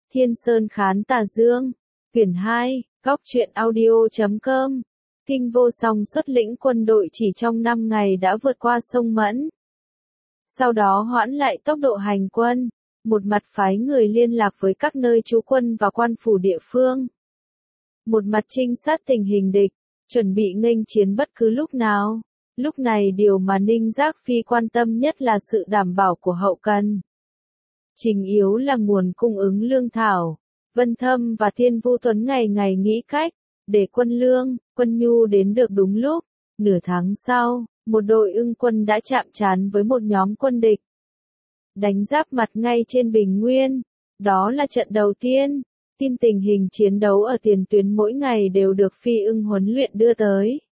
Thiên Sơn Khán Tà Dương, quyển 2, góc truyện audio.com. Kinh Vô Song xuất lĩnh quân đội chỉ trong 5 ngày đã vượt qua sông Mẫn. Sau đó hoãn lại tốc độ hành quân, một mặt phái người liên lạc với các nơi trú quân và quan phủ địa phương. Một mặt trinh sát tình hình địch, chuẩn bị nghênh chiến bất cứ lúc nào. Lúc này điều mà Ninh Giác Phi quan tâm nhất là sự đảm bảo của hậu cần. Chính yếu là nguồn cung ứng lương thảo. Vân Thâm và Thiên Vu Tuấn ngày ngày nghĩ cách, để quân lương, quân nhu đến được đúng lúc. Nửa tháng sau, một đội ưng quân đã chạm trán với một nhóm quân địch. Đánh giáp mặt ngay trên bình nguyên. Đó là trận đầu tiên. Tin tình hình chiến đấu ở tiền tuyến mỗi ngày đều được Phi Ưng huấn luyện đưa tới.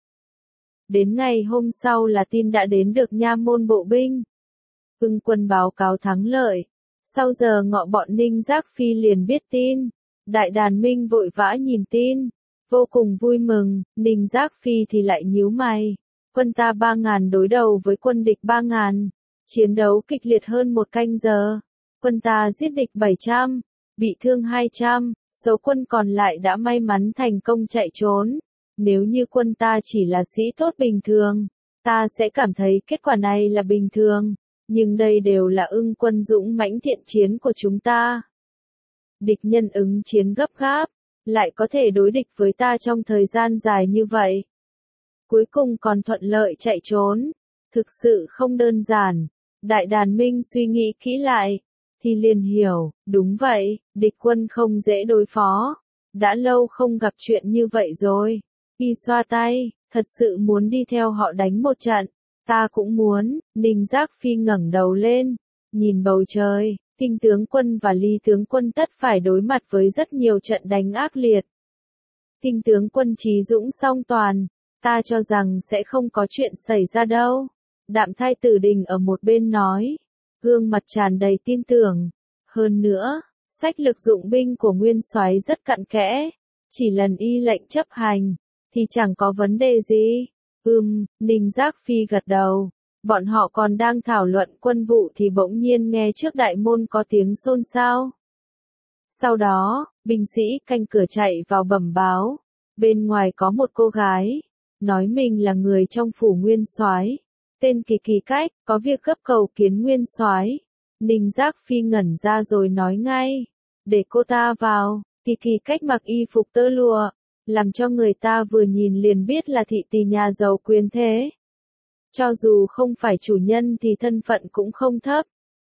Đến ngày hôm sau là tin đã đến được nha môn bộ binh. Ưng quân báo cáo thắng lợi. Sau giờ ngọ bọn Ninh Giác Phi liền biết tin. Đại đàn Minh vội vã nhìn tin. Vô cùng vui mừng, Ninh Giác Phi thì lại nhíu mày. Quân ta 3.000 đối đầu với quân địch 3.000. Chiến đấu kịch liệt hơn một canh giờ. Quân ta giết địch 700, bị thương 200, số quân còn lại đã may mắn thành công chạy trốn. Nếu như quân ta chỉ là sĩ tốt bình thường, ta sẽ cảm thấy kết quả này là bình thường. Nhưng đây đều là ưng quân dũng mãnh thiện chiến của chúng ta. Địch nhân ứng chiến gấp gáp, lại có thể đối địch với ta trong thời gian dài như vậy. Cuối cùng còn thuận lợi chạy trốn. Thực sự không đơn giản. Đại đàn Minh suy nghĩ kỹ lại, thì liền hiểu, đúng vậy, địch quân không dễ đối phó. Đã lâu không gặp chuyện như vậy rồi. Y xoa tay, thật sự muốn đi theo họ đánh một trận. Ta cũng muốn. Ninh Giác Phi ngẩng đầu lên, nhìn bầu trời. Kinh tướng quân và Ly tướng quân tất phải đối mặt với rất nhiều trận đánh ác liệt. Kinh tướng quân trí dũng song toàn, ta cho rằng sẽ không có chuyện xảy ra đâu. Đạm Thai Tử Đình ở một bên nói, gương mặt tràn đầy tin tưởng. Hơn nữa, sách lược dụng binh của Nguyên Soái rất cặn kẽ, chỉ lần y lệnh chấp hành, thì chẳng có vấn đề gì. Ninh Giác Phi gật đầu. Bọn họ còn đang thảo luận quân vụ thì bỗng nhiên nghe trước đại môn có tiếng xôn xao. Sau đó, binh sĩ canh cửa chạy vào bẩm báo. Bên ngoài có một cô gái, nói mình là người trong phủ Nguyên Soái, tên Kỳ Kỳ Cách, có việc gấp cầu kiến Nguyên Soái. Ninh Giác Phi ngẩn ra rồi nói ngay, để cô ta vào. Kỳ Kỳ Cách mặc y phục tơ lụa, làm cho người ta vừa nhìn liền biết là thị tỳ nhà giàu quyền thế. Cho dù không phải chủ nhân thì thân phận cũng không thấp,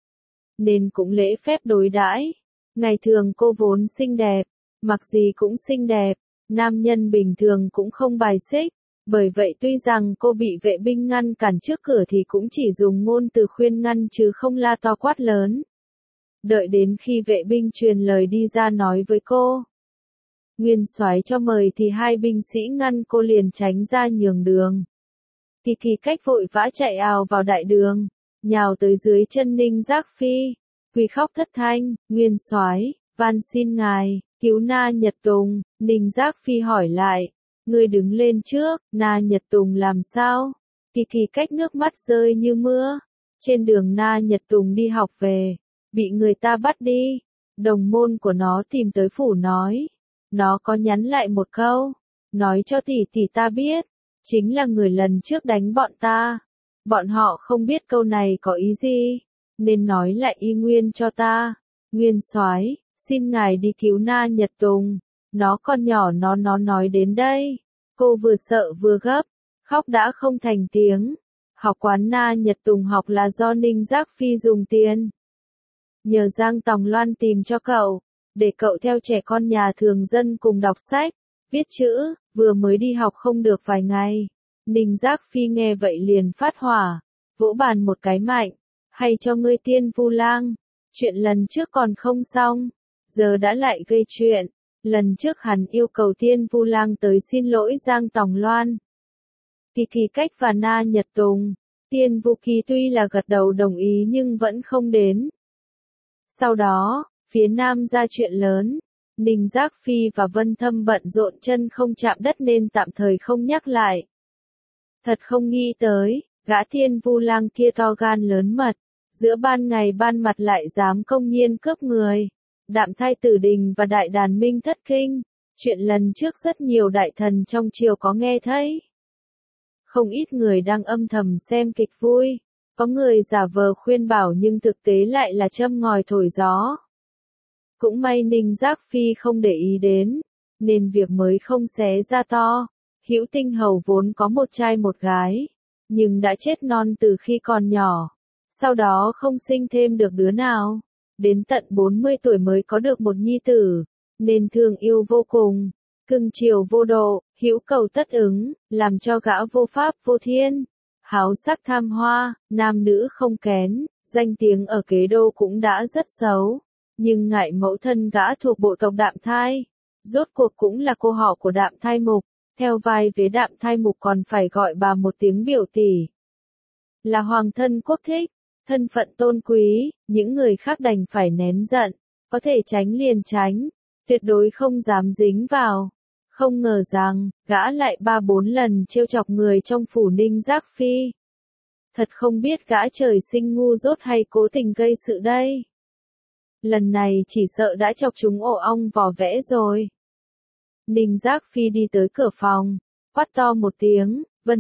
nên cũng lễ phép đối đãi. Ngày thường cô vốn xinh đẹp, mặc gì cũng xinh đẹp, nam nhân bình thường cũng không bài xích. Bởi vậy tuy rằng cô bị vệ binh ngăn cản trước cửa thì cũng chỉ dùng ngôn từ khuyên ngăn chứ không la to quát lớn. Đợi đến khi vệ binh truyền lời đi ra nói với cô, Nguyên Soái cho mời thì hai binh sĩ ngăn cô liền tránh ra nhường đường. Kỳ Kỳ Cách vội vã chạy ào vào đại đường, nhào tới dưới chân Ninh Giác Phi, quỳ khóc thất thanh, Nguyên Soái, van xin ngài, cứu Na Nhật Tùng. Ninh Giác Phi hỏi lại, ngươi đứng lên trước, Na Nhật Tùng làm sao? Kỳ Kỳ Cách nước mắt rơi như mưa. Trên đường Na Nhật Tùng đi học về, bị người ta bắt đi. Đồng môn của nó tìm tới phủ nói, nó có nhắn lại một câu, nói cho tỷ tỷ ta biết, chính là người lần trước đánh bọn ta. Bọn họ không biết câu này có ý gì, nên nói lại y nguyên cho ta. Nguyên Soái, xin ngài đi cứu Na Nhật Tùng. Nó còn nhỏ nó nói đến đây. Cô vừa sợ vừa gấp, khóc đã không thành tiếng. Học quán Na Nhật Tùng học là do Ninh Giác Phi dùng tiền. Nhờ Giang Tòng Loan tìm cho cậu, để cậu theo trẻ con nhà thường dân cùng đọc sách, viết chữ, vừa mới đi học không được vài ngày. Ninh Giác Phi nghe vậy liền phát hỏa, vỗ bàn một cái mạnh, hay cho ngươi Tiên Vu Lang, chuyện lần trước còn không xong, giờ đã lại gây chuyện. Lần trước hắn yêu cầu Tiên Vu Lang tới xin lỗi Giang Tòng Loan. Kỳ Kỳ Cách và Na Nhật Tùng, Tiên Vu Kỳ tuy là gật đầu đồng ý nhưng vẫn không đến. Sau đó, phía Nam ra chuyện lớn, Ninh Giác Phi và Vân Thâm bận rộn chân không chạm đất nên tạm thời không nhắc lại. Thật không nghĩ tới, gã Tiên Vu Lang kia to gan lớn mật, giữa ban ngày ban mặt lại dám công nhiên cướp người. Đạm Thai Tử Đình và Đại Đàn Minh thất kinh, chuyện lần trước rất nhiều đại thần trong triều có nghe thấy. Không ít người đang âm thầm xem kịch vui, có người giả vờ khuyên bảo nhưng thực tế lại là châm ngòi thổi gió. Cũng may Ninh Giác Phi không để ý đến, nên việc mới không xé ra to. Hữu Tinh Hầu vốn có một trai một gái, nhưng đã chết non từ khi còn nhỏ, sau đó không sinh thêm được đứa nào, đến tận 40 tuổi mới có được một nhi tử, nên thương yêu vô cùng, cưng chiều vô độ, hữu cầu tất ứng, làm cho gã vô pháp vô thiên, háo sắc tham hoa, nam nữ không kén, danh tiếng ở Kế Đô cũng đã rất xấu, nhưng ngại mẫu thân gã thuộc bộ tộc Đạm Thai, rốt cuộc cũng là cô họ của Đạm Thai Mục. Theo vai vế Đạm Thai Mục còn phải gọi bà một tiếng biểu tỷ. Là hoàng thân quốc thích, thân phận tôn quý, những người khác đành phải nén giận, có thể tránh liền tránh, tuyệt đối không dám dính vào. Không ngờ rằng, gã lại 3-4 lần trêu chọc người trong phủ Ninh Giác Phi. Thật không biết gã trời sinh ngu dốt hay cố tình gây sự đây. Lần này chỉ sợ đã chọc chúng ổ ong vò vẽ rồi. Ninh Giác Phi đi tới cửa phòng, quát to một tiếng,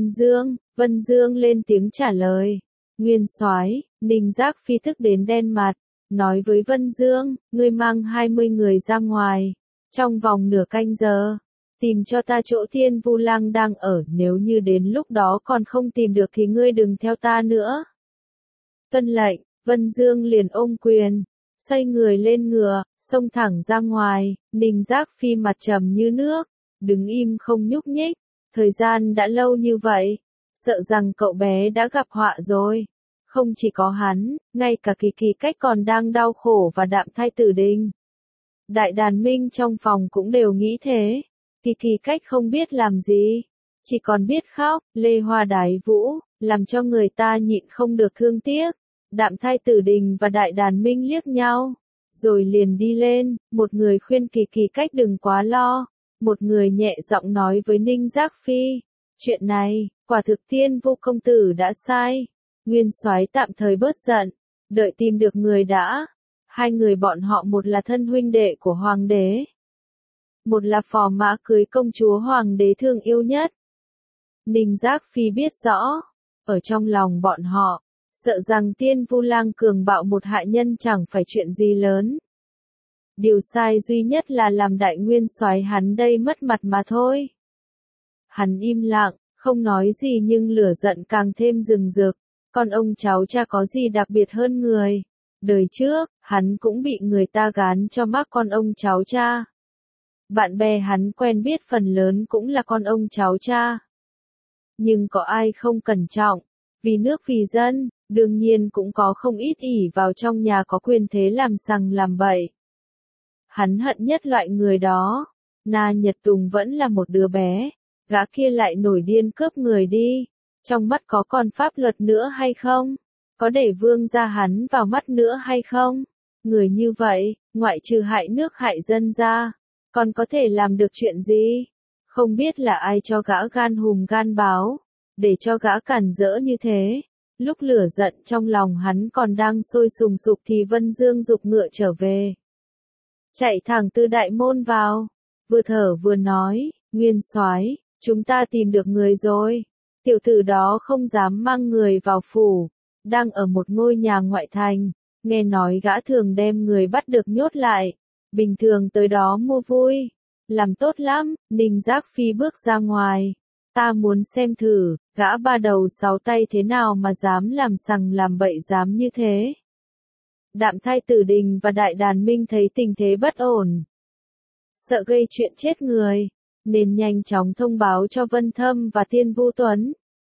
Vân Dương lên tiếng trả lời. Nguyên soái, Ninh Giác Phi tức đến đen mặt, nói với Vân Dương, ngươi mang 20 người ra ngoài, trong vòng nửa canh giờ, tìm cho ta chỗ Thiên Vu Lang đang ở, nếu như đến lúc đó còn không tìm được thì ngươi đừng theo ta nữa. Tuân lệnh, Vân Dương liền ôm quyền, xoay người lên ngựa, xông thẳng ra ngoài. Ninh Giác Phi mặt trầm như nước, đứng im không nhúc nhích, thời gian đã lâu như vậy, sợ rằng cậu bé đã gặp họa rồi. Không chỉ có hắn, ngay cả Kỳ Kỳ Cách còn đang đau khổ và Đạm Thai Tử Đình. Đại Đàn Minh trong phòng cũng đều nghĩ thế, Kỳ Kỳ Cách không biết làm gì, chỉ còn biết khóc, lê hoa đái vũ, làm cho người ta nhịn không được thương tiếc. Đạm Thai Tử Đình và Đại Đàn Minh liếc nhau, rồi liền đi lên, một người khuyên Kỳ Kỳ Cách đừng quá lo, một người nhẹ giọng nói với Ninh Giác Phi, chuyện này, quả thực Thiên Vu công tử đã sai, Nguyên soái tạm thời bớt giận, đợi tìm được người đã. Hai người bọn họ một là thân huynh đệ của hoàng đế, một là phò mã cưới công chúa hoàng đế thương yêu nhất. Ninh Giác Phi biết rõ, ở trong lòng bọn họ, sợ rằng Thiên Vu Lang cường bạo một hạ nhân chẳng phải chuyện gì lớn. Điều sai duy nhất là làm đại nguyên soái hắn đây mất mặt mà thôi. Hắn im lặng, không nói gì nhưng lửa giận càng thêm rừng rực. Con ông cháu cha có gì đặc biệt hơn người? Đời trước, hắn cũng bị người ta gán cho mác con ông cháu cha. Bạn bè hắn quen biết phần lớn cũng là con ông cháu cha. Nhưng có ai không cẩn trọng, vì nước vì dân, đương nhiên cũng có không ít ỷ vào trong nhà có quyền thế làm sằng làm bậy. Hắn hận nhất loại người đó. Na Nhật Tùng vẫn là một đứa bé, gã kia lại nổi điên cướp người đi. Trong mắt có còn pháp luật nữa hay không? Có để vương gia hắn vào mắt nữa hay không? Người như vậy, ngoại trừ hại nước hại dân ra, còn có thể làm được chuyện gì? Không biết là ai cho gã gan hùm gan báo, để cho gã cản rỡ như thế. Lúc lửa giận trong lòng hắn còn đang sôi sùng sục thì Vân Dương giục ngựa trở về. Chạy thẳng từ đại môn vào, vừa thở vừa nói, Nguyên soái, chúng ta tìm được người rồi. Tiểu tử đó không dám mang người vào phủ, đang ở một ngôi nhà ngoại thành, nghe nói gã thường đem người bắt được nhốt lại, bình thường tới đó mua vui, làm tốt lắm. Ninh Giác Phi bước ra ngoài, ta muốn xem thử, gã ba đầu sáu tay thế nào mà dám làm sằng làm bậy dám như thế. Đạm Thai Tử Đình và Đại Đàn Minh thấy tình thế bất ổn, sợ gây chuyện chết người, nên nhanh chóng thông báo cho Vân Thâm và Thiên Vu Tuấn.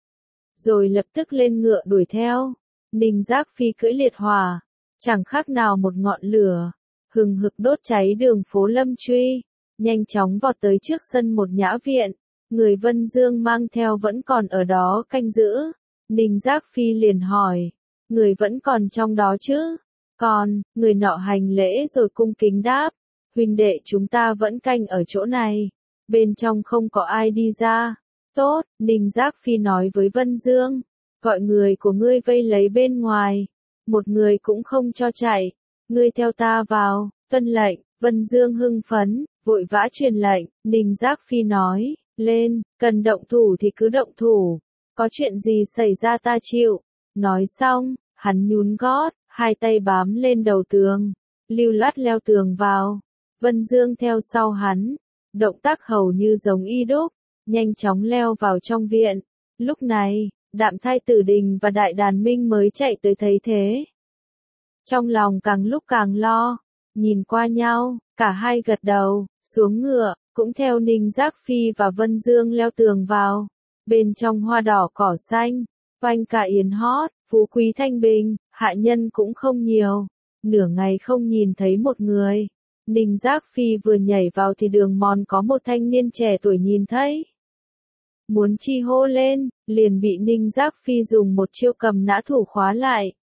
Rồi lập tức lên ngựa đuổi theo. Ninh Giác Phi cưỡi liệt hỏa, chẳng khác nào một ngọn lửa, hừng hực đốt cháy đường phố Lâm Truy, nhanh chóng vọt tới trước sân một nhã viện. Người Vân Dương mang theo vẫn còn ở đó canh giữ. Ninh Giác Phi liền hỏi, người vẫn còn trong đó chứ? Còn, người nọ hành lễ rồi cung kính đáp, huynh đệ chúng ta vẫn canh ở chỗ này, bên trong không có ai đi ra. Tốt, Ninh Giác Phi nói với Vân Dương, gọi người của ngươi vây lấy bên ngoài, một người cũng không cho chạy, ngươi theo ta vào. Tuân lệnh, Vân Dương hưng phấn, vội vã truyền lệnh, Ninh Giác Phi nói, lên, cần động thủ thì cứ động thủ, có chuyện gì xảy ra ta chịu. Nói xong, hắn nhún gót, hai tay bám lên đầu tường, lưu loát leo tường vào. Vân Dương theo sau hắn, động tác hầu như giống y đúc, nhanh chóng leo vào trong viện. Lúc này, Đạm Thai Tử Đình và Đại Đàn Minh mới chạy tới thấy thế. Trong lòng càng lúc càng lo, nhìn qua nhau, cả hai gật đầu, xuống ngựa, cũng theo Ninh Giác Phi và Vân Dương leo tường vào. Bên trong hoa đỏ cỏ xanh, oanh cả yến hót, phú quý thanh bình, hạ nhân cũng không nhiều. Nửa ngày không nhìn thấy một người. Ninh Giác Phi vừa nhảy vào thì đường mòn có một thanh niên trẻ tuổi nhìn thấy. Muốn chi hô lên, liền bị Ninh Giác Phi dùng một chiêu cầm nã thủ khóa lại.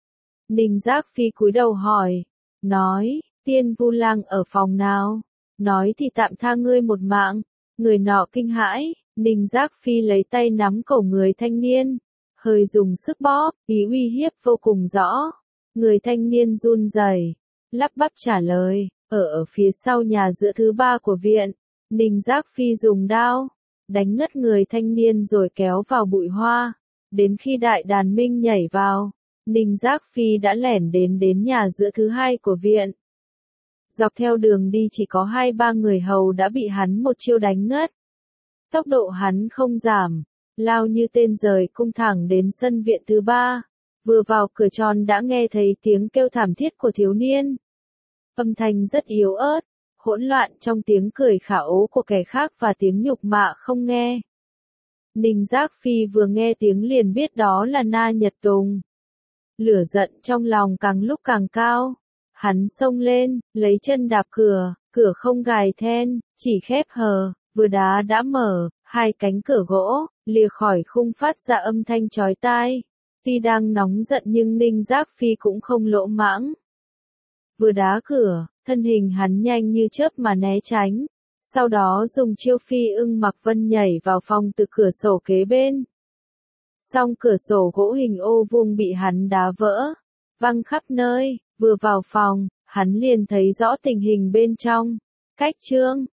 Ninh Giác Phi cúi đầu hỏi, nói, Tiên Vu Lang ở phòng nào? Nói thì tạm tha ngươi một mạng. Người nọ kinh hãi, Ninh Giác Phi lấy tay nắm cổ người thanh niên, hơi dùng sức bóp, ý uy hiếp vô cùng rõ. Người thanh niên run rẩy, lắp bắp trả lời, ở phía sau nhà giữa thứ ba của viện. Ninh Giác Phi dùng đao, đánh ngất người thanh niên rồi kéo vào bụi hoa. Đến khi Đại Đàn Minh nhảy vào, Ninh Giác Phi đã lẻn đến nhà giữa thứ hai của viện. Dọc theo đường đi chỉ có 2-3 người hầu đã bị hắn một chiêu đánh ngất. Tốc độ hắn không giảm, lao như tên rời cung thẳng đến sân viện thứ ba. Vừa vào cửa tròn đã nghe thấy tiếng kêu thảm thiết của thiếu niên. Âm thanh rất yếu ớt, hỗn loạn trong tiếng cười khả ố của kẻ khác và tiếng nhục mạ không nghe. Ninh Giác Phi vừa nghe tiếng liền biết đó là Na Nhật Tùng. Lửa giận trong lòng càng lúc càng cao. Hắn xông lên, lấy chân đạp cửa, cửa không gài then, chỉ khép hờ, vừa đá đã mở, hai cánh cửa gỗ, lìa khỏi khung phát ra âm thanh chói tai. Tuy đang nóng giận nhưng Ninh Giác Phi cũng không lỗ mãng. Vừa đá cửa, thân hình hắn nhanh như chớp mà né tránh. Sau đó dùng chiêu phi ưng mặc vân nhảy vào phòng từ cửa sổ kế bên. Song cửa sổ gỗ hình ô vuông bị hắn đá vỡ, văng khắp nơi. Vừa vào phòng, hắn liền thấy rõ tình hình bên trong. Cách chương